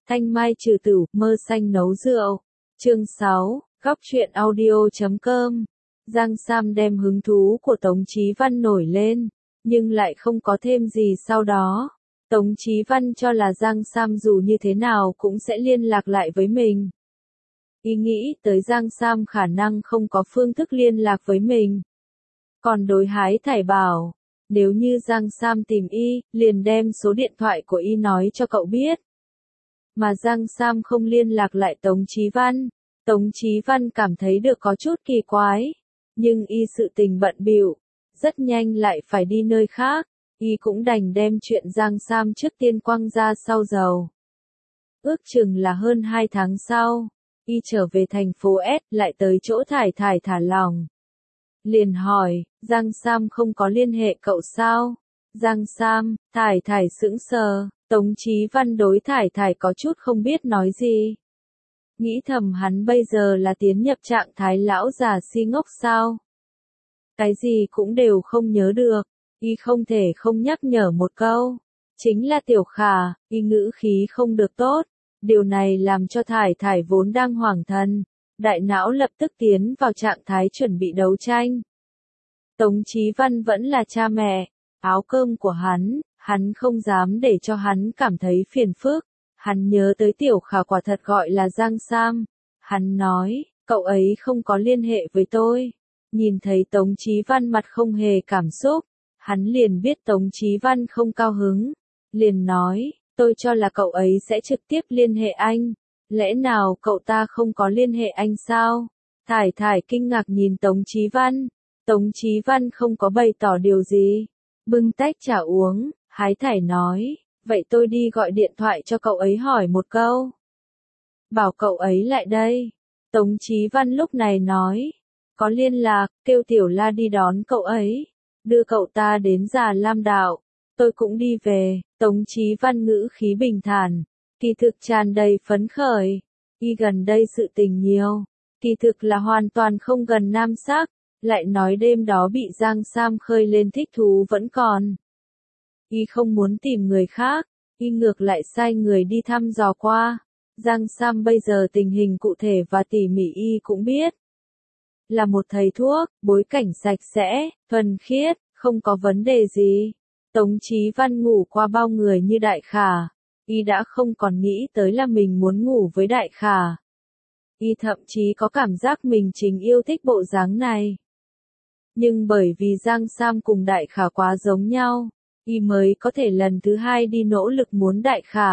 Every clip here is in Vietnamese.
Thanh mai trừ tử, mơ xanh nấu rượu. Chương 6, góc truyện audio.com. Giang Sam đem hứng thú của Tống Chí Văn nổi lên, nhưng lại không có thêm gì sau đó. Tống Chí Văn cho là Giang Sam dù như thế nào cũng sẽ liên lạc lại với mình. Ý nghĩ tới Giang Sam khả năng không có phương thức liên lạc với mình. Còn đối Hái Thải bảo, nếu như Giang Sam tìm y, liền đem số điện thoại của y nói cho cậu biết. Mà Giang Sam không liên lạc lại Tống Chí Văn. Tống Chí Văn cảm thấy được có chút kỳ quái, nhưng y sự tình bận bịu, rất nhanh lại phải đi nơi khác, y cũng đành đem chuyện Giang Sam trước tiên quăng ra sau dầu. Ước chừng là hơn 2 tháng sau, y trở về thành phố S, lại tới chỗ Thải Thải thả lỏng. Liền hỏi, Giang Sam không có liên hệ cậu sao? Giang Sam, Thải Thải sững sờ, Tống Chí Văn đối Thải Thải có chút không biết nói gì. Nghĩ thầm hắn bây giờ là tiến nhập trạng thái lão già si ngốc sao? Cái gì cũng đều không nhớ được, y không thể không nhắc nhở một câu. Chính là Tiểu Khả, y ngữ khí không được tốt. Điều này làm cho Thải Thải vốn đang hoảng thần, đại não lập tức tiến vào trạng thái chuẩn bị đấu tranh. Tống Chí Văn vẫn là cha mẹ, áo cơm của hắn không dám để cho hắn cảm thấy phiền phức. Hắn nhớ tới Tiểu Khả quả thật gọi là Giang Sam. Hắn nói, cậu ấy không có liên hệ với tôi. Nhìn thấy Tống Chí Văn mặt không hề cảm xúc, hắn liền biết Tống Chí Văn không cao hứng. Liền nói, tôi cho là cậu ấy sẽ trực tiếp liên hệ anh. Lẽ nào cậu ta không có liên hệ anh sao? Thải Thải kinh ngạc nhìn Tống Chí Văn. Tống Chí Văn không có bày tỏ điều gì. Bưng tách trà uống, Hái Thải nói, vậy tôi đi gọi điện thoại cho cậu ấy hỏi một câu. Bảo cậu ấy lại đây. Tống Chí Văn lúc này nói, có liên lạc, kêu Tiểu La đi đón cậu ấy, đưa cậu ta đến Già Lam Đạo. Tôi cũng đi về. Tống Chí Văn ngữ khí bình thản, kỳ thực tràn đầy phấn khởi. Y gần đây sự tình nhiều, kỳ thực là hoàn toàn không gần nam sắc, lại nói đêm đó bị Giang Sam khơi lên thích thú vẫn còn. Y không muốn tìm người khác, y ngược lại sai người đi thăm dò qua. Giang Sam bây giờ tình hình cụ thể và tỉ mỉ y cũng biết. Là một thầy thuốc, bối cảnh sạch sẽ, thuần khiết, không có vấn đề gì. Tống Chí Văn ngủ qua bao người như Đại Khả, y đã không còn nghĩ tới là mình muốn ngủ với Đại Khả. Y thậm chí có cảm giác mình chính yêu thích bộ dáng này. Nhưng bởi vì Giang Sam cùng Đại Khả quá giống nhau, y mới có thể lần thứ hai đi nỗ lực muốn Đại Khả.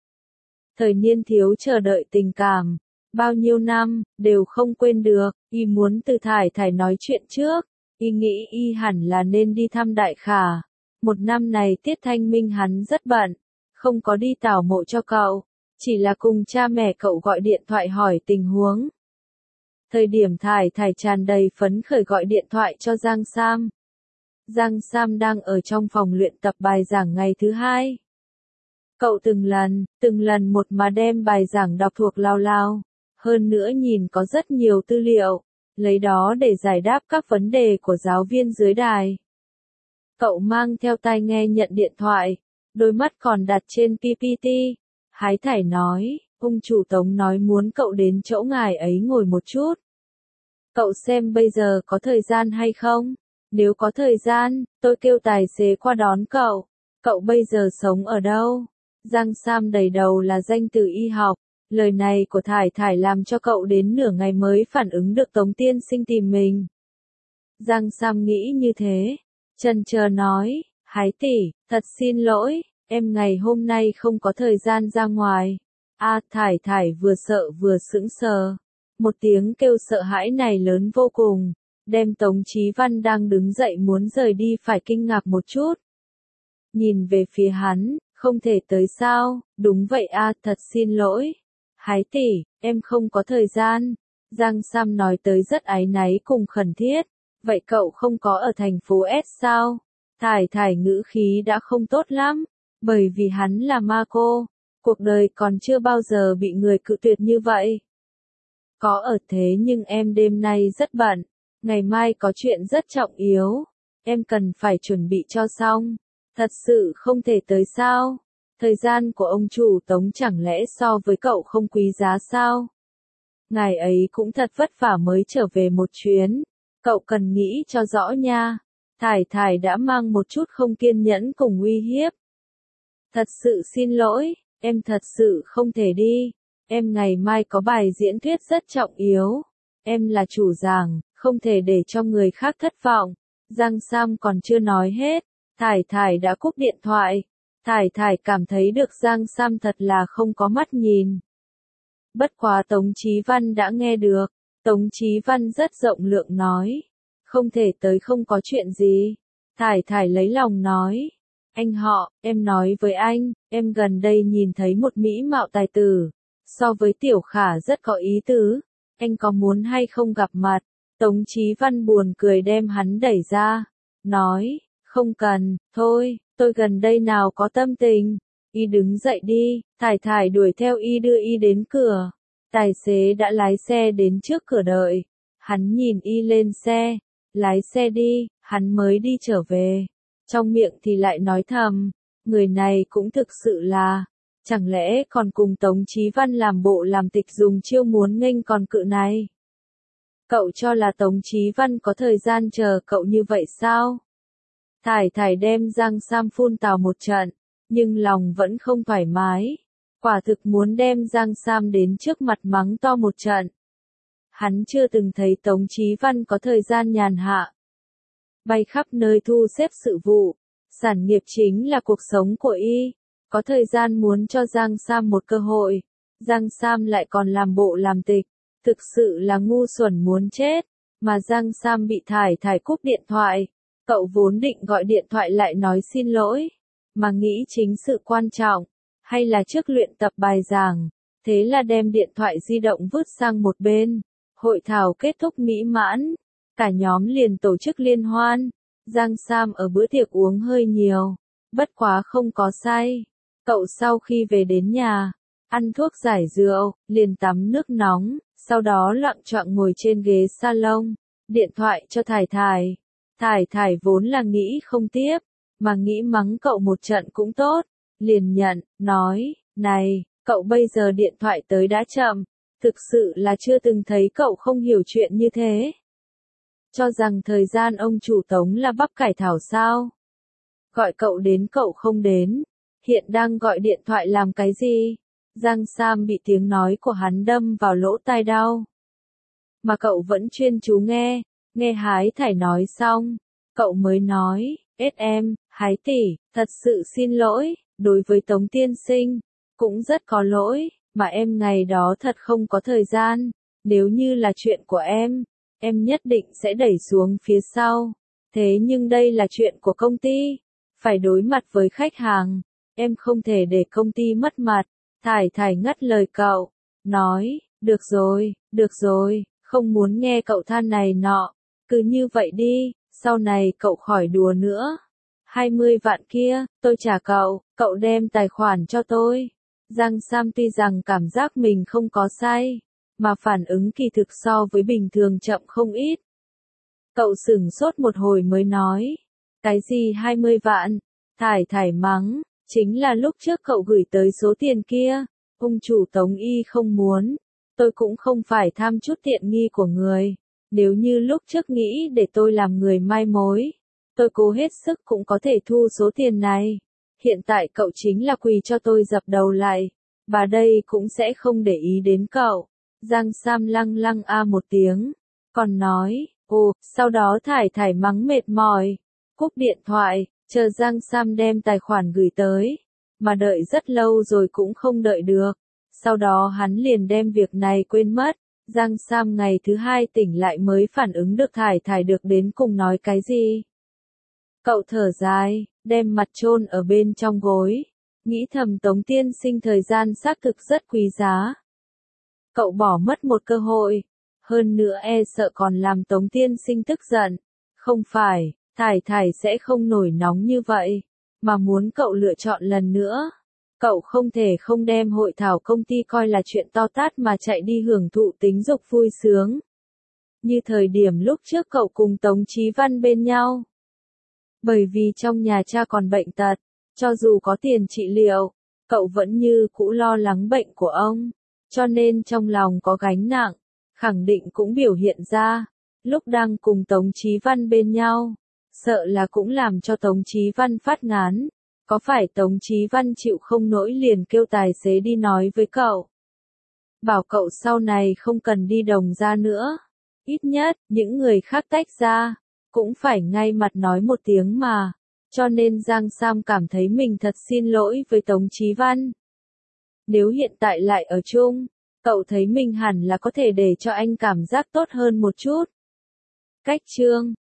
Thời niên thiếu chờ đợi tình cảm, bao nhiêu năm, đều không quên được, y muốn từ Thải Thải nói chuyện trước, y nghĩ y hẳn là nên đi thăm Đại Khả. Một năm này Tiết Thanh Minh hắn rất bận, không có đi tảo mộ cho cậu, chỉ là cùng cha mẹ cậu gọi điện thoại hỏi tình huống. Thời điểm Thải Thải tràn đầy phấn khởi gọi điện thoại cho Giang Sam. Giang Sam đang ở trong phòng luyện tập bài giảng ngày thứ hai. Cậu từng lần một mà đem bài giảng đọc thuộc lao lao, hơn nữa nhìn có rất nhiều tư liệu, lấy đó để giải đáp các vấn đề của giáo viên dưới đài. Cậu mang theo tai nghe nhận điện thoại, đôi mắt còn đặt trên PPT. Hái Thải nói, ông chủ Tống nói muốn cậu đến chỗ ngài ấy ngồi một chút. Cậu xem bây giờ có thời gian hay không? Nếu có thời gian, tôi kêu tài xế qua đón cậu. Cậu bây giờ sống ở đâu? Giang Sam đầy đầu là danh từ y học. Lời này của Thải Thải làm cho cậu đến nửa ngày mới phản ứng được Tống tiên sinh tìm mình. Giang Sam nghĩ như thế. Chần chờ nói, Hái tỷ, thật xin lỗi, em ngày hôm nay không có thời gian ra ngoài. Thải Thải vừa sợ vừa sững sờ. Một tiếng kêu sợ hãi này lớn vô cùng, đem Tống Chí Văn đang đứng dậy muốn rời đi phải kinh ngạc một chút. Nhìn về phía hắn, không thể tới sao? Đúng vậy thật xin lỗi. Hái tỷ, em không có thời gian. Giang Sam nói tới rất áy náy cùng khẩn thiết. Vậy cậu không có ở thành phố S sao? Thải Thải ngữ khí đã không tốt lắm, bởi vì hắn là ma cô, cuộc đời còn chưa bao giờ bị người cự tuyệt như vậy. Có ở thế nhưng em đêm nay rất bận, ngày mai có chuyện rất trọng yếu, em cần phải chuẩn bị cho xong, thật sự không thể tới sao? Thời gian của ông chủ Tống chẳng lẽ so với cậu không quý giá sao? Ngài ấy cũng thật vất vả mới trở về một chuyến. Cậu cần nghĩ cho rõ nha. Thải Thải đã mang một chút không kiên nhẫn cùng uy hiếp. Thật sự xin lỗi, em thật sự không thể đi. Em ngày mai có bài diễn thuyết rất trọng yếu. Em là chủ giảng, không thể để cho người khác thất vọng. Giang Sam còn chưa nói hết. Thải Thải đã cúp điện thoại. Thải Thải cảm thấy được Giang Sam thật là không có mắt nhìn. Bất quá Tống Chí Văn đã nghe được. Tống Chí Văn rất rộng lượng nói. Không thể tới không có chuyện gì. Thải Thải lấy lòng nói. Anh họ, em nói với anh, em gần đây nhìn thấy một mỹ mạo tài tử. So với Tiểu Khả rất có ý tứ. Anh có muốn hay không gặp mặt? Tống Chí Văn buồn cười đem hắn đẩy ra. Nói, không cần, thôi, tôi gần đây nào có tâm tình. Y đứng dậy đi, Thải Thải đuổi theo y đưa y đến cửa. Tài xế đã lái xe đến trước cửa đợi. Hắn nhìn y lên xe. Lái xe đi, hắn mới đi trở về. Trong miệng thì lại nói thầm. Người này cũng thực sự là. Chẳng lẽ còn cùng Tống Chí Văn làm bộ làm tịch dùng chiêu muốn nghênh con cự này? Cậu cho là Tống Chí Văn có thời gian chờ cậu như vậy sao? Thải Thải đem Giang Sam phun tào một trận, nhưng lòng vẫn không thoải mái. Quả thực muốn đem Giang Sam đến trước mặt mắng to một trận. Hắn chưa từng thấy Tống Chí Văn có thời gian nhàn hạ. Bay khắp nơi thu xếp sự vụ, sản nghiệp chính là cuộc sống của y. Có thời gian muốn cho Giang Sam một cơ hội. Giang Sam lại còn làm bộ làm tịch. Thực sự là ngu xuẩn muốn chết. Mà Giang Sam bị Thải Thải cúp điện thoại. Cậu vốn định gọi điện thoại lại nói xin lỗi. Mà nghĩ chính sự quan trọng. Hay là trước luyện tập bài giảng. Thế là đem điện thoại di động vứt sang một bên. Hội thảo kết thúc mỹ mãn. Cả nhóm liền tổ chức liên hoan. Giang Sam ở bữa tiệc uống hơi nhiều. Bất quá không có say. Cậu sau khi về đến nhà, ăn thuốc giải rượu, liền tắm nước nóng, sau đó loạng choạng ngồi trên ghế salon, điện thoại cho Thải Thải. Thải Thải vốn là nghĩ không tiếp, mà nghĩ mắng cậu một trận cũng tốt, liền nhận, nói, này, cậu bây giờ điện thoại tới đã chậm, thực sự là chưa từng thấy cậu không hiểu chuyện như thế. Cho rằng thời gian ông chủ Tống là bắp cải thảo sao? Gọi cậu đến cậu không đến. Hiện đang gọi điện thoại làm cái gì? Giang Sam bị tiếng nói của hắn đâm vào lỗ tai đau. Mà cậu vẫn chuyên chú nghe, nghe Hái Thải nói xong, cậu mới nói, em, Hái tỷ, thật sự xin lỗi, đối với Tống tiên sinh, cũng rất có lỗi, mà em ngày đó thật không có thời gian, nếu như là chuyện của em nhất định sẽ đẩy xuống phía sau. Thế nhưng đây là chuyện của công ty, phải đối mặt với khách hàng. Em không thể để công ty mất mặt. Thải Thải ngắt lời cậu. Nói, được rồi, không muốn nghe cậu than này nọ. Cứ như vậy đi, sau này cậu khỏi đùa nữa. 20 vạn kia, tôi trả cậu đem tài khoản cho tôi. Giang Sam tuy rằng cảm giác mình không có sai, mà phản ứng kỳ thực so với bình thường chậm không ít. Cậu sửng sốt một hồi mới nói. Cái gì 20 vạn? Thải Thải mắng. Chính là lúc trước cậu gửi tới số tiền kia, ông chủ Tống y không muốn, tôi cũng không phải tham chút tiện nghi của người, nếu như lúc trước nghĩ để tôi làm người mai mối, tôi cố hết sức cũng có thể thu số tiền này, hiện tại cậu chính là quỳ cho tôi dập đầu lại, bà đây cũng sẽ không để ý đến cậu. Giang Sam lăng lăng một tiếng, còn nói, sau đó Thải Thải mắng mệt mỏi, cúp điện thoại. Chờ Giang Sam đem tài khoản gửi tới, mà đợi rất lâu rồi cũng không đợi được. Sau đó hắn liền đem việc này quên mất. Giang Sam ngày thứ hai tỉnh lại mới phản ứng được Thải Thải được đến cùng nói cái gì. Cậu thở dài, đem mặt chôn ở bên trong gối. Nghĩ thầm Tống tiên sinh thời gian xác thực rất quý giá. Cậu bỏ mất một cơ hội. Hơn nữa sợ còn làm Tống tiên sinh tức giận. Không phải. Thải Thải sẽ không nổi nóng như vậy, mà muốn cậu lựa chọn lần nữa. Cậu không thể không đem hội thảo công ty coi là chuyện to tát mà chạy đi hưởng thụ tính dục vui sướng. Như thời điểm lúc trước cậu cùng Tống Chí Văn bên nhau. Bởi vì trong nhà cha còn bệnh tật, cho dù có tiền trị liệu, cậu vẫn như cũ lo lắng bệnh của ông, cho nên trong lòng có gánh nặng, khẳng định cũng biểu hiện ra. Lúc đang cùng Tống Chí Văn bên nhau, sợ là cũng làm cho Tống Chí Văn phát ngán. Có phải Tống Chí Văn chịu không nổi liền kêu tài xế đi nói với cậu, bảo cậu sau này không cần đi Đồng Gia nữa. Ít nhất, những người khác tách ra, cũng phải ngay mặt nói một tiếng mà. Cho nên Giang Sam cảm thấy mình thật xin lỗi với Tống Chí Văn. Nếu hiện tại lại ở chung, cậu thấy mình hẳn là có thể để cho anh cảm giác tốt hơn một chút. Cách chương